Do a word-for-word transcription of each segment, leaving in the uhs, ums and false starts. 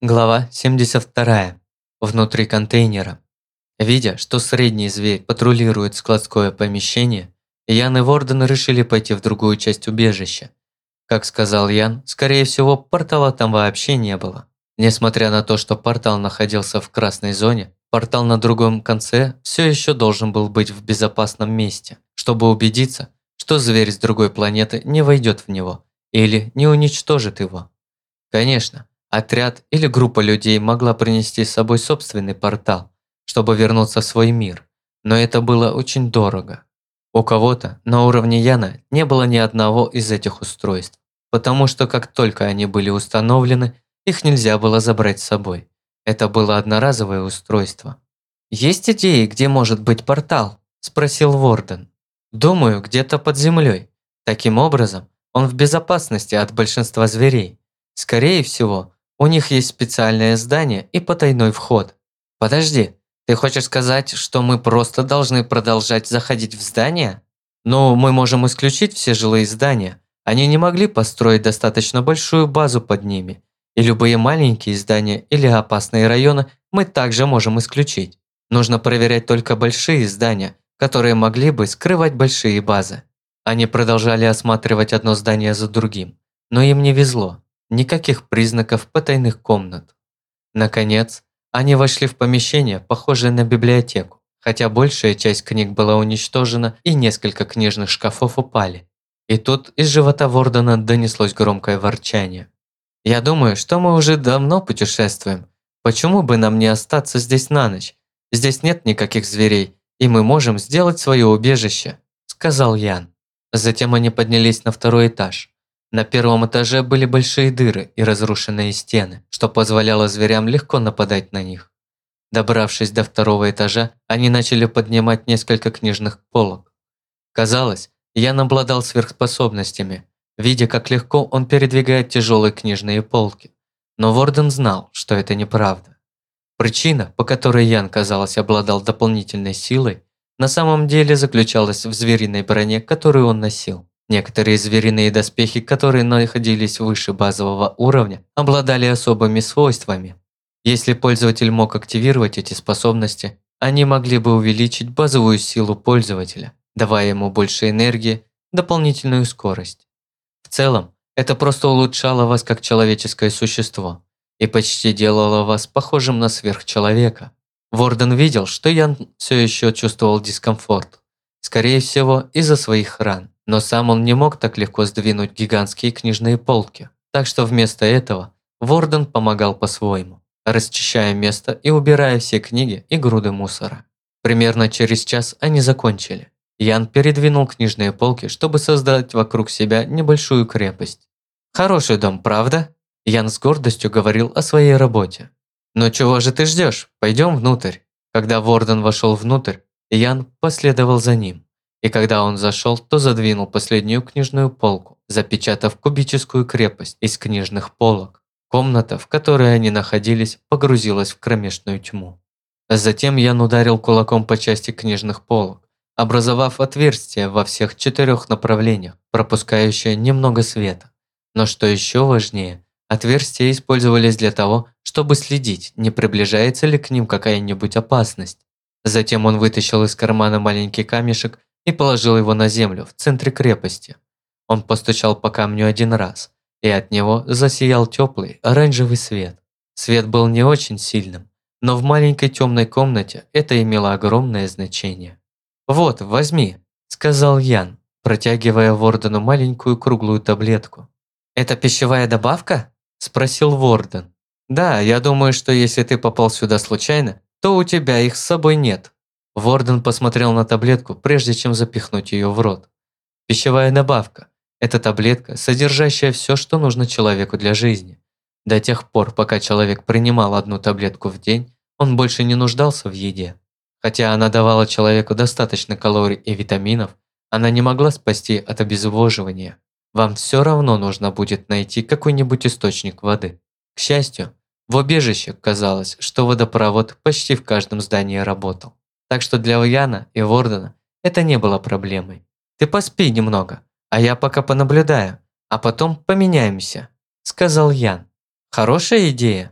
Глава семьдесят вторая. Внутри контейнера. Видя, что средний зверь патрулирует складское помещение, Ян и Ворден решили пойти в другую часть убежища. Как сказал Ян, скорее всего, портала там вообще не было. Несмотря на то, что портал находился в красной зоне, портал на другом конце все еще должен был быть в безопасном месте, чтобы убедиться, что зверь с другой планеты не войдет в него или не уничтожит его. Конечно, отряд или группа людей могла принести с собой собственный портал, чтобы вернуться в свой мир, но это было очень дорого. У кого-то на уровне Яна не было ни одного из этих устройств, потому что как только они были установлены, их нельзя было забрать с собой. Это было одноразовое устройство. «Есть идеи, где может быть портал?» – спросил Ворден. «Думаю, где-то под землей. Таким образом, он в безопасности от большинства зверей. Скорее всего, у них есть специальное здание и потайной вход». «Подожди, ты хочешь сказать, что мы просто должны продолжать заходить в здание?» «Ну, мы можем исключить все жилые здания. Они не могли построить достаточно большую базу под ними. И любые маленькие здания или опасные районы мы также можем исключить. Нужно проверять только большие здания, которые могли бы скрывать большие базы». Они продолжали осматривать одно здание за другим, но им не везло. Никаких признаков потайных комнат. Наконец, они вошли в помещение, похожее на библиотеку, хотя большая часть книг была уничтожена и несколько книжных шкафов упали. И тут из живота Вордена донеслось громкое ворчание. «Я думаю, что мы уже давно путешествуем. Почему бы нам не остаться здесь на ночь? Здесь нет никаких зверей, и мы можем сделать свое убежище», – сказал Ян. Затем они поднялись на второй этаж. На первом этаже были большие дыры и разрушенные стены, что позволяло зверям легко нападать на них. Добравшись до второго этажа, они начали поднимать несколько книжных полок. Казалось, Ян обладал сверхспособностями, видя, как легко он передвигает тяжелые книжные полки. Но Ворден знал, что это неправда. Причина, по которой Ян, казалось, обладал дополнительной силой, на самом деле заключалась в звериной броне, которую он носил. Некоторые звериные доспехи, которые находились выше базового уровня, обладали особыми свойствами. Если пользователь мог активировать эти способности, они могли бы увеличить базовую силу пользователя, давая ему больше энергии, дополнительную скорость. В целом, это просто улучшало вас как человеческое существо и почти делало вас похожим на сверхчеловека. Ворден видел, что Ян все еще чувствовал дискомфорт, скорее всего, из-за своих ран. Но сам он не мог так легко сдвинуть гигантские книжные полки. Так что вместо этого Ворден помогал по-своему, расчищая место и убирая все книги и груды мусора. Примерно через час они закончили. Ян передвинул книжные полки, чтобы создать вокруг себя небольшую крепость. «Хороший дом, правда?» Ян с гордостью говорил о своей работе. «Ну чего же ты ждешь? Пойдем внутрь». Когда Ворден вошел внутрь, Ян последовал за ним. И когда он зашел, то задвинул последнюю книжную полку, запечатав кубическую крепость из книжных полок. Комната, в которой они находились, погрузилась в кромешную тьму. Затем Ян ударил кулаком по части книжных полок, образовав отверстие во всех четырех направлениях, пропускающее немного света. Но что еще важнее, отверстия использовались для того, чтобы следить, не приближается ли к ним какая-нибудь опасность. Затем он вытащил из кармана маленький камешек и положил его на землю в центре крепости. Он постучал по камню один раз, и от него засиял теплый оранжевый свет. Свет был не очень сильным, но в маленькой темной комнате это имело огромное значение. «Вот, возьми», – сказал Ян, протягивая Вордену маленькую круглую таблетку. «Это пищевая добавка?» – спросил Ворден. «Да, я думаю, что если ты попал сюда случайно, то у тебя их с собой нет». Ворден посмотрел на таблетку, прежде чем запихнуть ее в рот. Пищевая добавка – это таблетка, содержащая все, что нужно человеку для жизни. До тех пор, пока человек принимал одну таблетку в день, он больше не нуждался в еде. Хотя она давала человеку достаточно калорий и витаминов, она не могла спасти от обезвоживания. Вам все равно нужно будет найти какой-нибудь источник воды. К счастью, в убежище казалось, что водопровод почти в каждом здании работал. Так что для Яна и Вордена это не было проблемой. «Ты поспи немного, а я пока понаблюдаю, а потом поменяемся», – сказал Ян. «Хорошая идея?»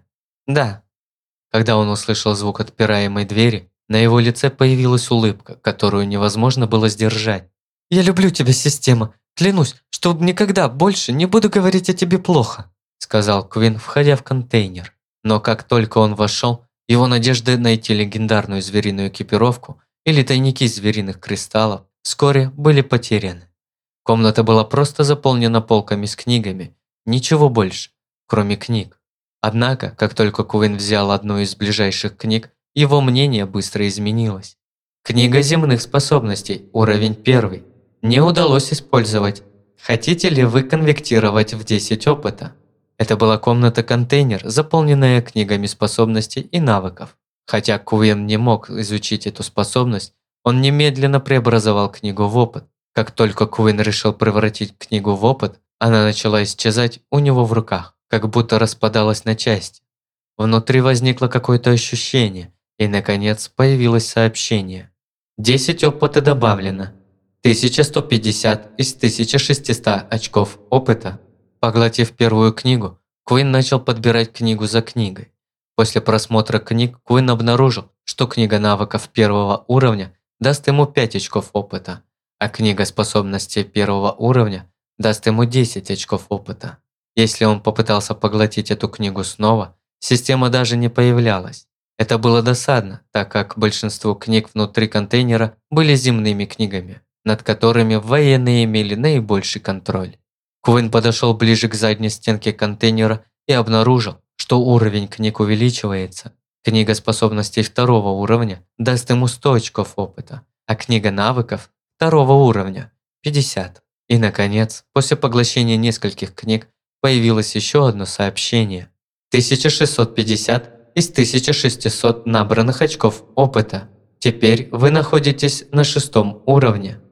Да. Когда он услышал звук отпираемой двери, на его лице появилась улыбка, которую невозможно было сдержать. «Я люблю тебя, система. Клянусь, что никогда больше не буду говорить о тебе плохо», сказал Квин, входя в контейнер. Но как только он вошел, его надежды найти легендарную звериную экипировку или тайники звериных кристаллов вскоре были потеряны. Комната была просто заполнена полками с книгами, ничего больше, кроме книг. Однако, как только Куин взял одну из ближайших книг, его мнение быстро изменилось. Книга земных способностей, уровень первый. Не удалось использовать. Хотите ли вы конвектировать в десять опыта? Это была комната-контейнер, заполненная книгами способностей и навыков. Хотя Куин не мог изучить эту способность, он немедленно преобразовал книгу в опыт. Как только Куин решил превратить книгу в опыт, она начала исчезать у него в руках, как будто распадалась на части. Внутри возникло какое-то ощущение, и, наконец, появилось сообщение. десять опыта добавлено. тысяча сто пятьдесят из тысячи шестисот очков опыта. Поглотив первую книгу, Куин начал подбирать книгу за книгой. После просмотра книг Куин обнаружил, что книга навыков первого уровня даст ему пять очков опыта, а книга способностей первого уровня даст ему десять очков опыта. Если он попытался поглотить эту книгу снова, система даже не появлялась. Это было досадно, так как большинство книг внутри контейнера были земными книгами, над которыми военные имели наибольший контроль. Куин подошел ближе к задней стенке контейнера и обнаружил, что уровень книг увеличивается. Книга способностей второго уровня даст ему сто очков опыта, а книга навыков второго уровня – пятьдесят. И, наконец, после поглощения нескольких книг появилось еще одно сообщение. тысяча шестьсот пятьдесят из тысячи шестисот набранных очков опыта. Теперь вы находитесь на шестом уровне.